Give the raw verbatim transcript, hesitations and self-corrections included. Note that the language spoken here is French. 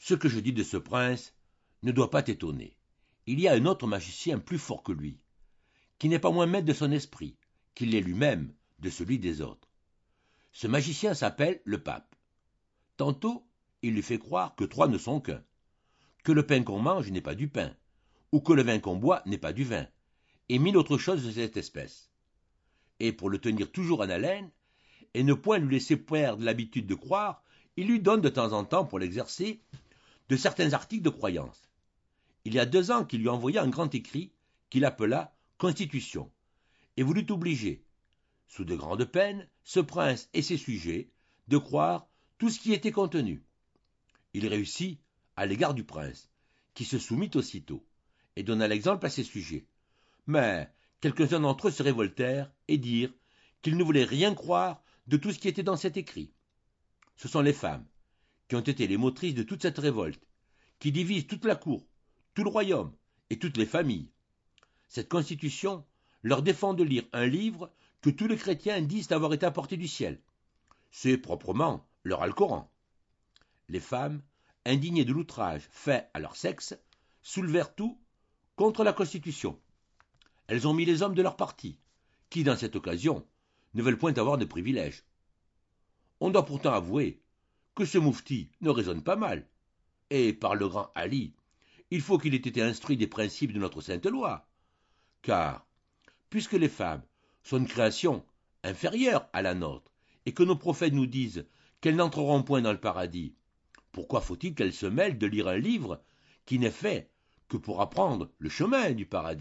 Ce que je dis de ce prince ne doit pas t'étonner. Il y a un autre magicien plus fort que lui, qui n'est pas moins maître de son esprit, qu'il l'est lui-même de celui des autres. Ce magicien s'appelle le pape. Tantôt, il lui fait croire que trois ne sont qu'un, que le pain qu'on mange n'est pas du pain, ou que le vin qu'on boit n'est pas du vin, et mille autres choses de cette espèce. Et pour le tenir toujours en haleine, et ne point lui laisser perdre l'habitude de croire, il lui donne de temps en temps, pour l'exercer, de certains articles de croyance. Il y a deux ans qu'il lui envoya un grand écrit qu'il appela Constitution, et voulut obliger, sous de grandes peines, ce prince et ses sujets de croire tout ce qui était contenu. Il réussit à l'égard du prince, qui se soumit aussitôt, et donna l'exemple à ses sujets. Mais quelques-uns d'entre eux se révoltèrent et dirent qu'ils ne voulaient rien croire de tout ce qui était dans cet écrit. Ce sont les femmes qui ont été les motrices de toute cette révolte, qui divise toute la cour, tout le royaume et toutes les familles. Cette constitution leur défend de lire un livre que tous les chrétiens disent avoir été apporté du ciel. C'est proprement leur Alcoran. Les femmes, indignées de l'outrage fait à leur sexe, soulevèrent tout contre la Constitution. Elles ont mis les hommes de leur parti, qui, dans cette occasion, ne veulent point avoir de privilèges. On doit pourtant avouer que ce moufti ne raisonne pas mal, et par le grand Ali, il faut qu'il ait été instruit des principes de notre sainte loi, car, puisque les femmes sont une création inférieure à la nôtre, et que nos prophètes nous disent qu'elles n'entreront point dans le paradis, pourquoi faut-il qu'elles se mêlent de lire un livre qui n'est fait que pour apprendre le chemin du paradis ?